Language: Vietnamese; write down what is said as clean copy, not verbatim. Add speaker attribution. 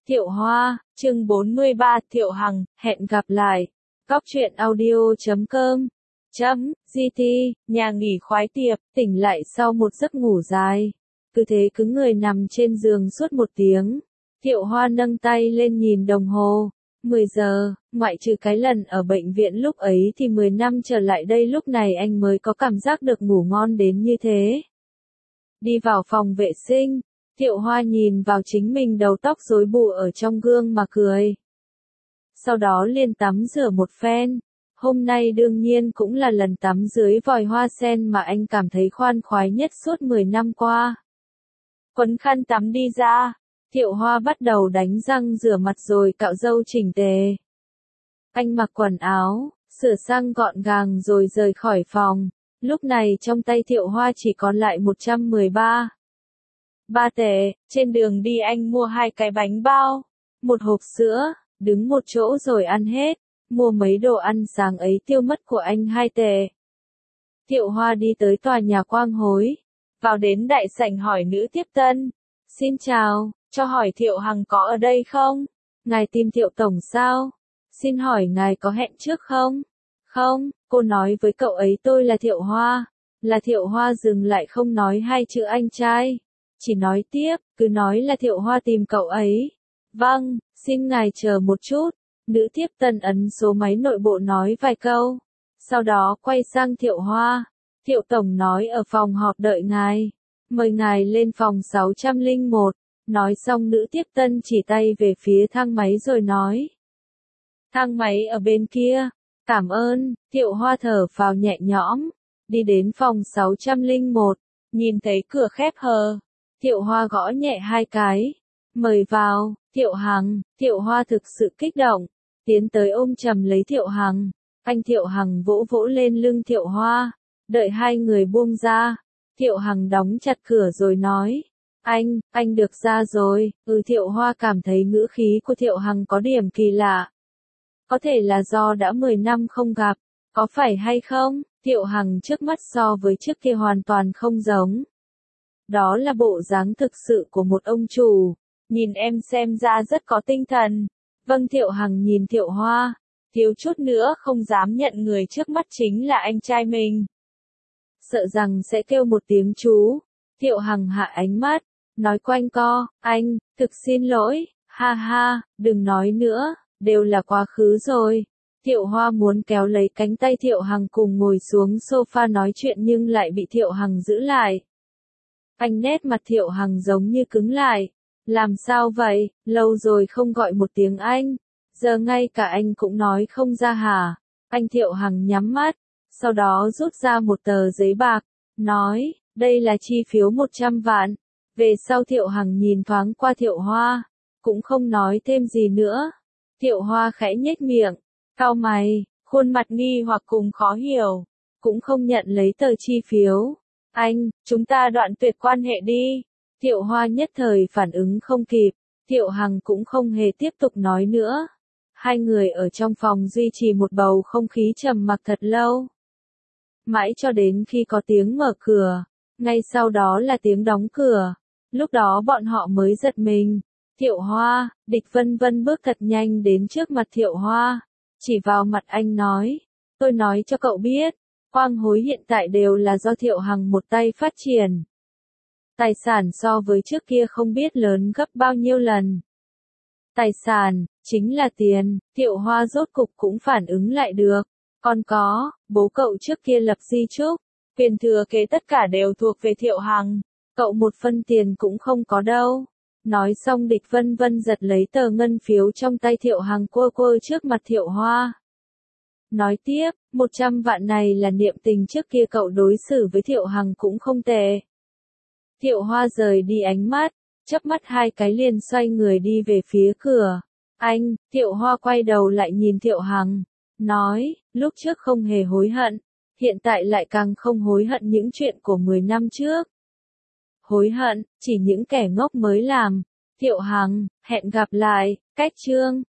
Speaker 1: Thiệu Hoa, chương 43, Thiệu Hằng, hẹn gặp lại. Cóc truyện audio.com GT, nhà nghỉ khoái tiệp, tỉnh lại sau một giấc ngủ dài. Cứ thế cứng người nằm trên giường suốt 1 tiếng. Thiệu Hoa nâng tay lên nhìn đồng hồ. 10 giờ, ngoại trừ cái lần ở bệnh viện lúc ấy thì 10 năm trở lại đây lúc này anh mới có cảm giác được ngủ ngon đến như thế. Đi vào phòng vệ sinh. Thiệu Hoa nhìn vào chính mình đầu tóc rối bù ở trong gương mà cười. Sau đó liền tắm rửa một phen. Hôm nay đương nhiên cũng là lần tắm dưới vòi hoa sen mà anh cảm thấy khoan khoái nhất suốt 10 năm qua. Quấn khăn tắm đi ra. Thiệu Hoa bắt đầu đánh răng rửa mặt rồi cạo râu chỉnh tề. Anh mặc quần áo, sửa sang gọn gàng rồi rời khỏi phòng. Lúc này trong tay Thiệu Hoa chỉ còn lại 113 tệ. Trên đường đi anh mua 2 cái bánh bao, 1 hộp sữa, đứng một chỗ rồi ăn hết. Mua mấy đồ ăn sáng ấy tiêu mất của anh 2 tệ. Thiệu Hoa đi tới tòa nhà Quang Hối. Vào đến đại sảnh hỏi nữ tiếp tân. Xin chào, cho hỏi Thiệu Hằng có ở đây không? Ngài tìm Thiệu Tổng sao? Xin hỏi ngài có hẹn trước không? Không, cô nói với cậu ấy tôi là Thiệu Hoa. Là Thiệu Hoa dừng lại không nói 2 chữ anh trai. Chỉ nói tiếp, cứ nói là Thiệu Hoa tìm cậu ấy. Vâng, xin ngài chờ một chút. Nữ tiếp tân ấn số máy nội bộ nói vài câu. Sau đó quay sang Thiệu Hoa. Thiệu Tổng nói ở phòng họp đợi ngài. Mời ngài lên phòng 601. Nói xong nữ tiếp tân chỉ tay về phía thang máy rồi nói. Thang máy ở bên kia. Cảm ơn, Thiệu Hoa thở phào nhẹ nhõm. Đi đến phòng 601. Nhìn thấy cửa khép hờ. Thiệu Hoa gõ nhẹ 2 cái. Mời vào, Thiệu Hằng. Thiệu Hoa thực sự kích động. Tiến tới ôm chầm lấy Thiệu Hằng. Anh Thiệu Hằng vỗ vỗ lên lưng Thiệu Hoa. Đợi 2 người buông ra. Thiệu Hằng đóng chặt cửa rồi nói. Anh được ra rồi. Thiệu Hoa cảm thấy ngữ khí của Thiệu Hằng có điểm kỳ lạ. Có thể là do đã 10 năm không gặp. Có phải hay không? Thiệu Hằng trước mắt so với trước kia hoàn toàn không giống. Đó là bộ dáng thực sự của một ông chủ. Nhìn em xem ra rất có tinh thần. Vâng, Thiệu Hằng nhìn Thiệu Hoa. Thiếu chút nữa không dám nhận người trước mắt chính là anh trai mình. Sợ rằng sẽ kêu một tiếng chú. Thiệu Hằng hạ ánh mắt. Nói quanh co. Anh, thực xin lỗi. Ha ha, đừng nói nữa. Đều là quá khứ rồi. Thiệu Hoa muốn kéo lấy cánh tay Thiệu Hằng cùng ngồi xuống sofa nói chuyện nhưng lại bị Thiệu Hằng giữ lại. Anh nét mặt Thiệu Hằng giống như cứng lại. Làm sao vậy, lâu rồi không gọi một tiếng anh. Giờ ngay cả anh cũng nói không ra hả? Anh Thiệu Hằng nhắm mắt. Sau đó rút ra một tờ giấy bạc. Nói, đây là chi phiếu 100 vạn. Về sau Thiệu Hằng nhìn thoáng qua Thiệu Hoa. Cũng không nói thêm gì nữa. Thiệu Hoa khẽ nhếch miệng. Cau mày, khuôn mặt nghi hoặc cùng khó hiểu. Cũng không nhận lấy tờ chi phiếu. Anh, chúng ta đoạn tuyệt quan hệ đi. Thiệu Hoa nhất thời phản ứng không kịp. Thiệu Hằng cũng không hề tiếp tục nói nữa. 2 người ở trong phòng duy trì một bầu không khí trầm mặc thật lâu. Mãi cho đến khi có tiếng mở cửa. Ngay sau đó là tiếng đóng cửa. Lúc đó bọn họ mới giật mình. Thiệu Hoa, Địch Vân Vân bước thật nhanh đến trước mặt Thiệu Hoa. Chỉ vào mặt anh nói. Tôi nói cho cậu biết. Quang Hối hiện tại đều là do Thiệu Hằng một tay phát triển. Tài sản so với trước kia không biết lớn gấp bao nhiêu lần. Tài sản, chính là tiền. Thiệu Hoa rốt cục cũng phản ứng lại được. Còn có, bố cậu trước kia lập di chúc. Quyền thừa kế tất cả đều thuộc về Thiệu Hằng. Cậu một phân tiền cũng không có đâu. Nói xong Địch Vân Vân giật lấy tờ ngân phiếu trong tay Thiệu Hằng quơ quơ trước mặt Thiệu Hoa. Nói tiếp, 100 vạn này là niệm tình trước kia cậu đối xử với Thiệu Hằng cũng không tệ. Thiệu Hoa rời đi ánh mắt, chớp mắt 2 cái liền xoay người đi về phía cửa. Anh, Thiệu Hoa quay đầu lại nhìn Thiệu Hằng. Nói, lúc trước không hề hối hận. Hiện tại lại càng không hối hận những chuyện của 10 năm trước. Hối hận, chỉ những kẻ ngốc mới làm. Thiệu Hằng, hẹn gặp lại, cách chương.